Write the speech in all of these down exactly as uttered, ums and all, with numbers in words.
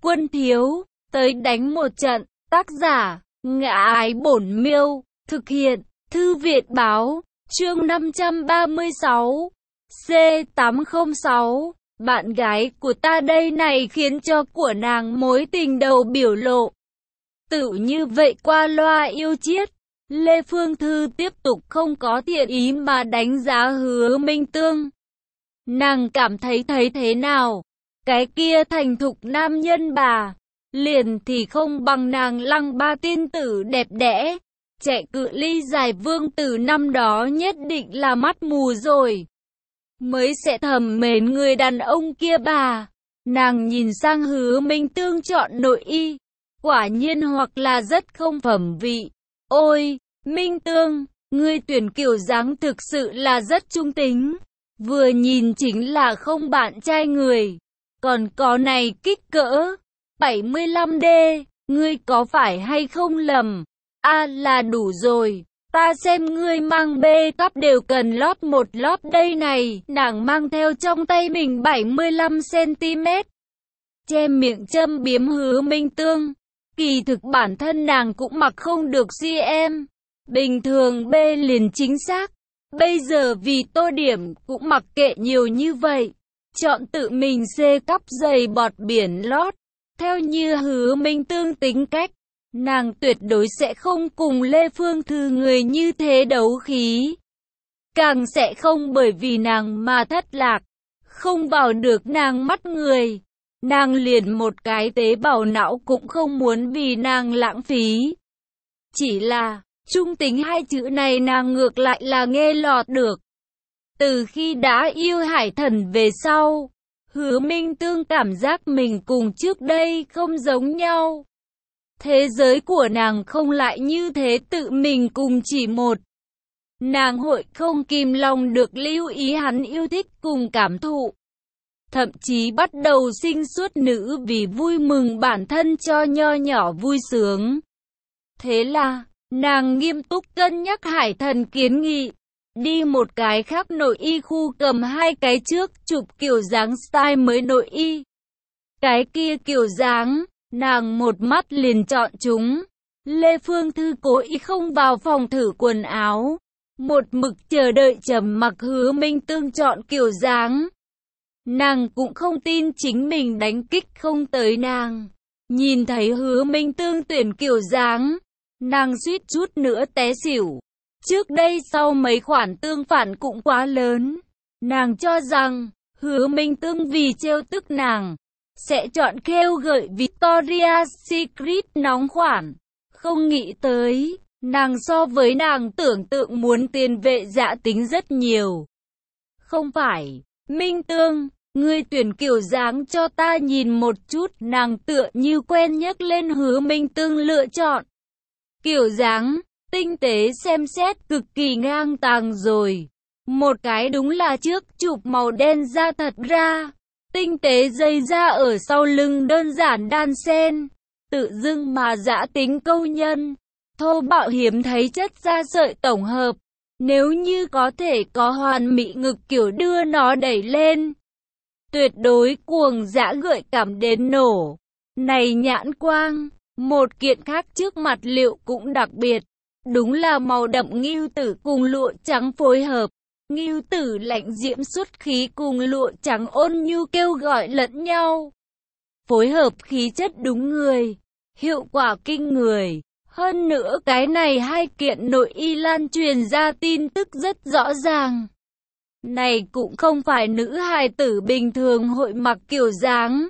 Quân thiếu, tới đánh một trận. Tác giả, Ngã Ái Bổn Miêu. Thực hiện, Thư Viện Báo. Chương năm trăm ba mươi sáu. C tám không sáu. Bạn gái của ta đây này khiến cho của nàng mối tình đầu biểu lộ. Tự như vậy qua loa yêu chiết. Lê Phương Thư tiếp tục không có thiện ý mà đánh giá Hứa Minh Tương. Nàng cảm thấy thấy thế nào? Cái kia thành thục nam nhân bà, liền thì không bằng nàng Lăng Ba tiên tử đẹp đẽ. Chạy cự ly dài vương tử năm đó nhất định là mắt mù rồi, mới sẽ thầm mến người đàn ông kia bà. Nàng nhìn sang Hứa Minh Tương chọn nội y, quả nhiên hoặc là rất không phẩm vị. Ôi, Minh Tương, ngươi tuyển kiểu dáng thực sự là rất trung tính. Vừa nhìn chính là không bạn trai người. Còn có này kích cỡ bảy mươi lăm D, ngươi có phải hay không lầm? A à, là đủ rồi. Ta xem ngươi mang B cấp đều cần lót một lót đây này. Nàng mang theo trong tay mình bảy mươi lăm xăng ti mét. Che miệng châm biếm Hứa Minh Tương. Kỳ thực bản thân nàng cũng mặc không được cm. Bình thường B liền chính xác. Bây giờ vì tô điểm cũng mặc kệ nhiều như vậy. Chọn tự mình C cấp giày bọt biển lót. Theo như Hứa Minh Tương tính cách, nàng tuyệt đối sẽ không cùng Lê Phương Thư người như thế đấu khí. Càng sẽ không bởi vì nàng mà thất lạc, không vào được nàng mắt người. Nàng liền một cái tế bào não cũng không muốn vì nàng lãng phí. Chỉ là, trung tính hai chữ này nàng ngược lại là nghe lọt được. Từ khi đã yêu Hải Thần về sau, Hứa Minh Tương cảm giác mình cùng trước đây không giống nhau. Thế giới của nàng không lại như thế tự mình cùng chỉ một. Nàng hội không kìm lòng được lưu ý hắn yêu thích cùng cảm thụ. Thậm chí bắt đầu sinh suốt nữ vì vui mừng bản thân cho nho nhỏ vui sướng. Thế là, nàng nghiêm túc cân nhắc Hải Thần kiến nghị. Đi một cái khác nội y khu cầm hai cái trước chụp kiểu dáng style mới nội y. Cái kia kiểu dáng, nàng một mắt liền chọn chúng. Lê Phương Thư cố ý không vào phòng thử quần áo. Một mực chờ đợi trầm mặc Hứa Minh Tương chọn kiểu dáng. Nàng cũng không tin chính mình đánh kích không tới nàng. Nhìn thấy Hứa Minh Tương tuyển kiểu dáng, nàng suýt chút nữa té xỉu. Trước đây sau mấy khoản tương phản cũng quá lớn. Nàng cho rằng, Hứa Minh Tương vì trêu tức nàng, sẽ chọn khêu gợi Victoria's Secret nóng khoản. Không nghĩ tới, nàng so với nàng tưởng tượng muốn tiền vệ dạ tính rất nhiều. Không phải, Minh Tương, ngươi tuyển kiểu dáng cho ta nhìn một chút. Nàng tựa như quen nhắc lên Hứa Minh Tương lựa chọn kiểu dáng tinh tế xem xét cực kỳ ngang tàng rồi. Một cái đúng là trước chụp màu đen da thật ra. Tinh tế dây da ở sau lưng đơn giản đan sen. Tự dưng mà dã tính câu nhân. Thô bạo hiếm thấy chất da sợi tổng hợp. Nếu như có thể có hoàn mỹ ngực kiểu đưa nó đẩy lên. Tuyệt đối cuồng dã gợi cảm đến nổ. Này nhãn quang. Một kiện khác trước mặt liệu cũng đặc biệt. Đúng là màu đậm ngưu tử cùng lụa trắng phối hợp. Ngưu tử lạnh diễm xuất khí cùng lụa trắng ôn nhu kêu gọi lẫn nhau. Phối hợp khí chất đúng người. Hiệu quả kinh người. Hơn nữa cái này hai kiện nội y lan truyền ra tin tức rất rõ ràng. Này cũng không phải nữ hài tử bình thường hội mặc kiểu dáng,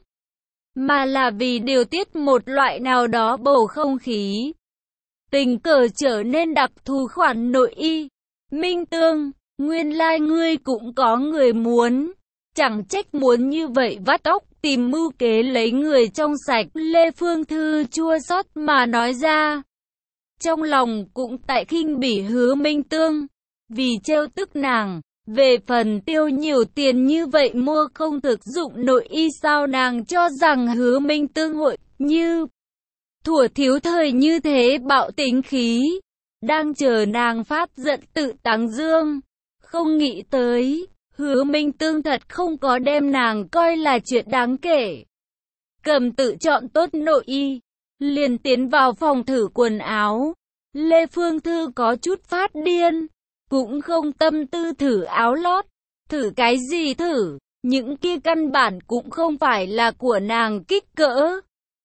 mà là vì điều tiết một loại nào đó bầu không khí. Tình cờ trở nên đặc thù khoản nội y. Minh Tương, nguyên lai like ngươi cũng có người muốn. Chẳng trách muốn như vậy vắt óc tìm mưu kế lấy người trong sạch. Lê Phương Thư chua xót mà nói ra. Trong lòng cũng tại khinh bỉ Hứa Minh Tương. Vì trêu tức nàng. Về phần tiêu nhiều tiền như vậy mua không thực dụng nội y sao nàng cho rằng Hứa Minh Tương hội như thuở thiếu thời như thế bạo tính khí. Đang chờ nàng phát giận tự táng dương. Không nghĩ tới, Hứa Minh Tương thật không có đem nàng coi là chuyện đáng kể. cầm tự chọn tốt nội y, liền tiến vào phòng thử quần áo. Lê Phương Thư có chút phát điên, cũng không tâm tư thử áo lót. Thử cái gì thử, những kia căn bản cũng không phải là của nàng kích cỡ.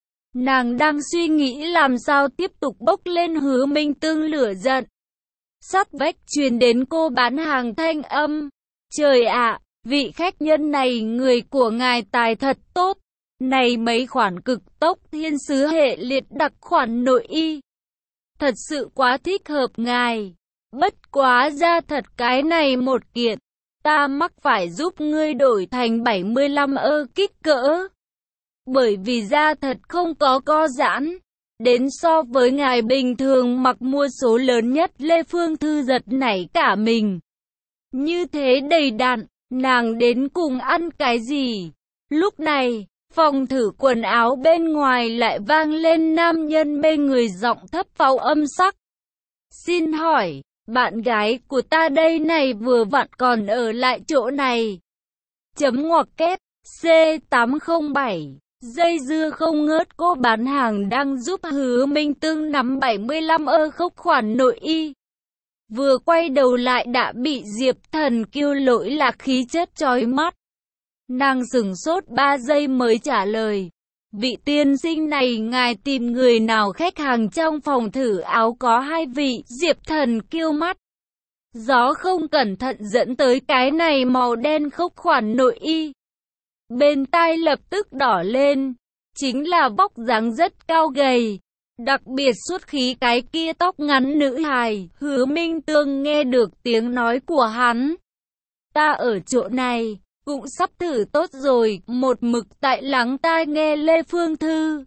Nàng đang suy nghĩ làm sao tiếp tục bốc lên Hứa Minh Tương lửa giận. Sát vách truyền đến cô bán hàng thanh âm. Trời ạ, vị khách nhân này người của ngài tài thật tốt. Này mấy khoản cực tốc thiên sứ hệ liệt đặc khoản nội y. Thật sự quá thích hợp ngài. Bất quá ra thật cái này một kiện. Ta mắc phải giúp ngươi đổi thành bảy mươi lăm ơ kích cỡ. Bởi vì da thật không có co giãn. Đến so với ngài bình thường mặc mua số lớn nhất. Lê Phương Thư giật nảy cả mình. Như thế đầy đặn, nàng đến cùng ăn cái gì? Lúc này, phòng thử quần áo bên ngoài lại vang lên nam nhân mê người giọng thấp pháo âm sắc. Xin hỏi, bạn gái của ta đây này vừa vặn còn ở lại chỗ này. Chấm ngoặc kép, C tám không bảy. Dây dưa không ngớt, cô bán hàng đang giúp Hứa Minh Tương nắm bảy mươi lăm ơ khốc khoản nội y. Vừa quay đầu lại đã bị Diệp Thần Kiêu lỗi lạc khí chất chói mắt. Nàng sửng sốt ba giây mới trả lời. Vị tiên sinh này ngài tìm người nào? Khách hàng trong phòng thử áo có hai vị. Diệp Thần Kiêu mắt. Gió không cẩn thận dẫn tới cái này màu đen khốc khoản nội y. Bên tai lập tức đỏ lên. Chính là vóc dáng rất cao gầy. Đặc biệt xuất khí cái kia tóc ngắn nữ hài. Hứa Minh Tương nghe được tiếng nói của hắn. Ta ở chỗ này, cũng sắp thử tốt rồi. Một mực tại lắng tai nghe Lê Phương Thư.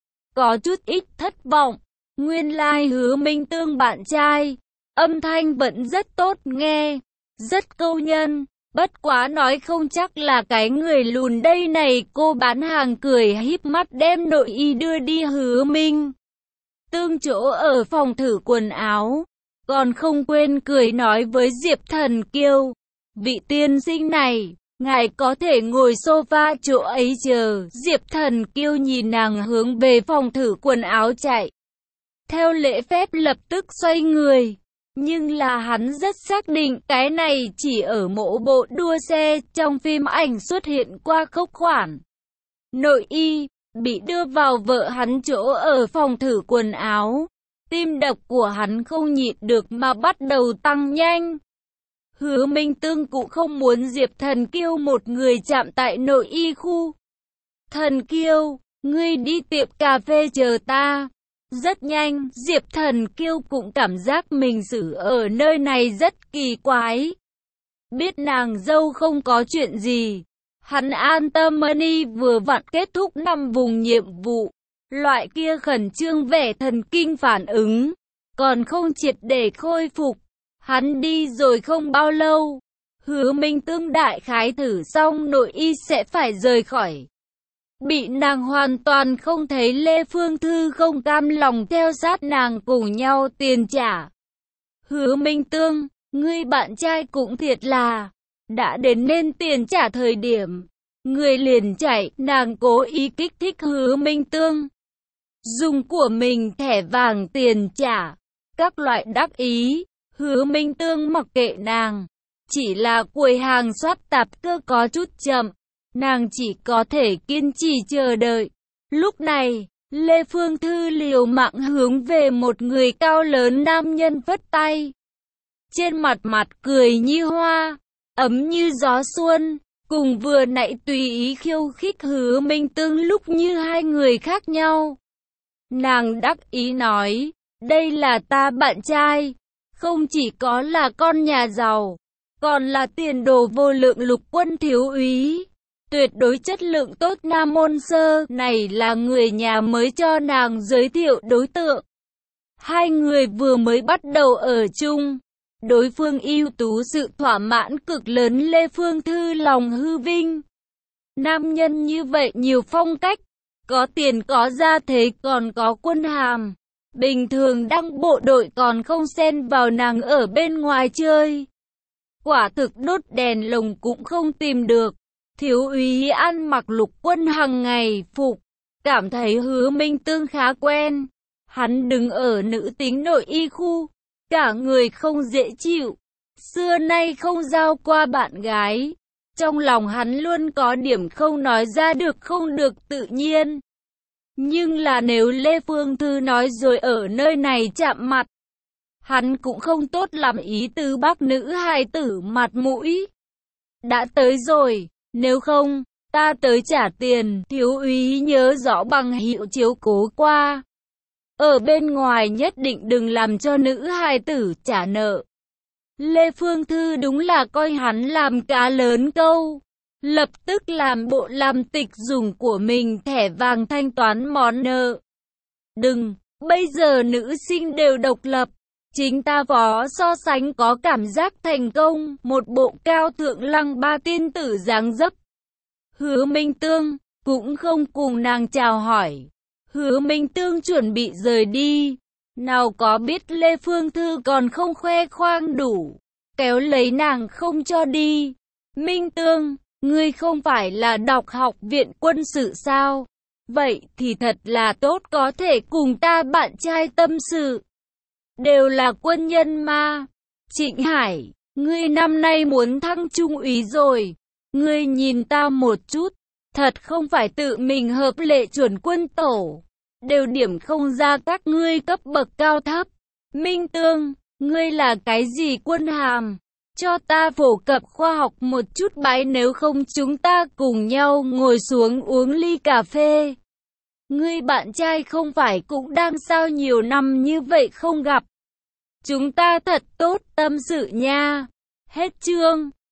Có chút ít thất vọng. Nguyên lai like Hứa Minh Tương bạn trai. Âm thanh vẫn rất tốt nghe. Rất câu nhân. Bất quá nói không chắc là cái người lùn đây này. Cô bán hàng cười híp mắt đem nội y đưa đi Hứa Minh Tương chỗ ở phòng thử quần áo. Còn không quên cười nói với Diệp Thần Kiêu. Vị tiên sinh này, ngài có thể ngồi sofa chỗ ấy chờ. Diệp Thần Kiêu nhìn nàng hướng về phòng thử quần áo chạy. Theo lễ phép lập tức xoay người. Nhưng là hắn rất xác định cái này chỉ ở mỗi bộ đua xe trong phim ảnh xuất hiện qua khốc khoản nội y, bị đưa vào vợ hắn chỗ ở phòng thử quần áo. Tim đập của hắn không nhịn được mà bắt đầu tăng nhanh. Hứa Minh Tương cũng không muốn Diệp Thần Kiêu một người chạm tại nội y khu. Thần Kiêu, ngươi đi tiệm cà phê chờ ta. Rất nhanh, Diệp Thần Kiêu cũng cảm giác mình xử ở nơi này rất kỳ quái. Biết nàng dâu không có chuyện gì. Hắn an tâm money vừa vặn kết thúc năm vùng nhiệm vụ. Loại kia khẩn trương vẻ thần kinh phản ứng. Còn không triệt để khôi phục. Hắn đi rồi không bao lâu. Hứa Minh Tương đại khái thử xong nội y sẽ phải rời khỏi. Bị nàng hoàn toàn không thấy. Lê Phương Thư không cam lòng theo sát nàng cùng nhau tiền trả. Hứa Minh Tương, ngươi bạn trai cũng thiệt là, đã đến nên tiền trả thời điểm. Người liền chạy, nàng cố ý kích thích Hứa Minh Tương. Dùng của mình thẻ vàng tiền trả, các loại đắc ý. Hứa Minh Tương mặc kệ nàng. Chỉ là quầy hàng soát tạp cơ có chút chậm. Nàng chỉ có thể kiên trì chờ đợi. Lúc này, Lê Phương Thư liều mạng hướng về một người cao lớn nam nhân phất tay. Trên mặt mặt cười như hoa, ấm như gió xuân, cùng vừa nãy tùy ý khiêu khích Hứa Minh Tương lúc như hai người khác nhau. Nàng đắc ý nói, đây là ta bạn trai, không chỉ có là con nhà giàu, còn là tiền đồ vô lượng lục quân thiếu úy. Tuyệt đối chất lượng tốt Nam Môn Sơ này là người nhà mới cho nàng giới thiệu đối tượng. Hai người vừa mới bắt đầu ở chung. Đối phương ưu tú sự thỏa mãn cực lớn. Lê Phương Thư lòng hư vinh. Nam nhân như vậy nhiều phong cách. Có tiền có gia thế còn có quân hàm. Bình thường đăng bộ đội còn không xen vào nàng ở bên ngoài chơi. Quả thực đốt đèn lồng cũng không tìm được. Thiếu úy ăn mặc lục quân hàng ngày phục, cảm thấy Hứa Minh Tương khá quen. Hắn đứng ở nữ tính nội y khu, cả người không dễ chịu, xưa nay không giao qua bạn gái. Trong lòng hắn luôn có điểm không nói ra được không được tự nhiên. Nhưng là nếu Lê Phương Thư nói rồi ở nơi này chạm mặt, hắn cũng không tốt làm ý tứ bác nữ hài tử mặt mũi. Đã tới rồi, nếu không, ta tới trả tiền, thiếu úy nhớ rõ bằng hiệu chiếu cố qua. Ở bên ngoài nhất định đừng làm cho nữ hài tử trả nợ. Lê Phương Thư đúng là coi hắn làm cá lớn câu. Lập tức làm bộ làm tịch dùng của mình thẻ vàng thanh toán món nợ. Đừng, bây giờ nữ sinh đều độc lập. Chính ta phó so sánh có cảm giác thành công, một bộ cao thượng lăng ba tiên tử dáng dấp. Hứa Minh Tương cũng không cùng nàng chào hỏi. Hứa Minh Tương chuẩn bị rời đi. Nào có biết Lê Phương Thư còn không khoe khoang đủ, kéo lấy nàng không cho đi. Minh Tương, ngươi không phải là đọc học viện quân sự sao? Vậy thì thật là tốt, có thể cùng ta bạn trai tâm sự. Đều là quân nhân mà. Trịnh Hải, ngươi năm nay muốn thăng trung úy rồi. Ngươi nhìn ta một chút, thật không phải tự mình hợp lệ chuẩn quân tổ. Đều điểm không ra các ngươi cấp bậc cao thấp. Minh Tương, ngươi là cái gì quân hàm? Cho ta phổ cập khoa học một chút bái, nếu không chúng ta cùng nhau ngồi xuống uống ly cà phê. Ngươi bạn trai không phải cũng đang sao nhiều năm như vậy không gặp. Chúng ta thật tốt tâm sự nha. Hết chương.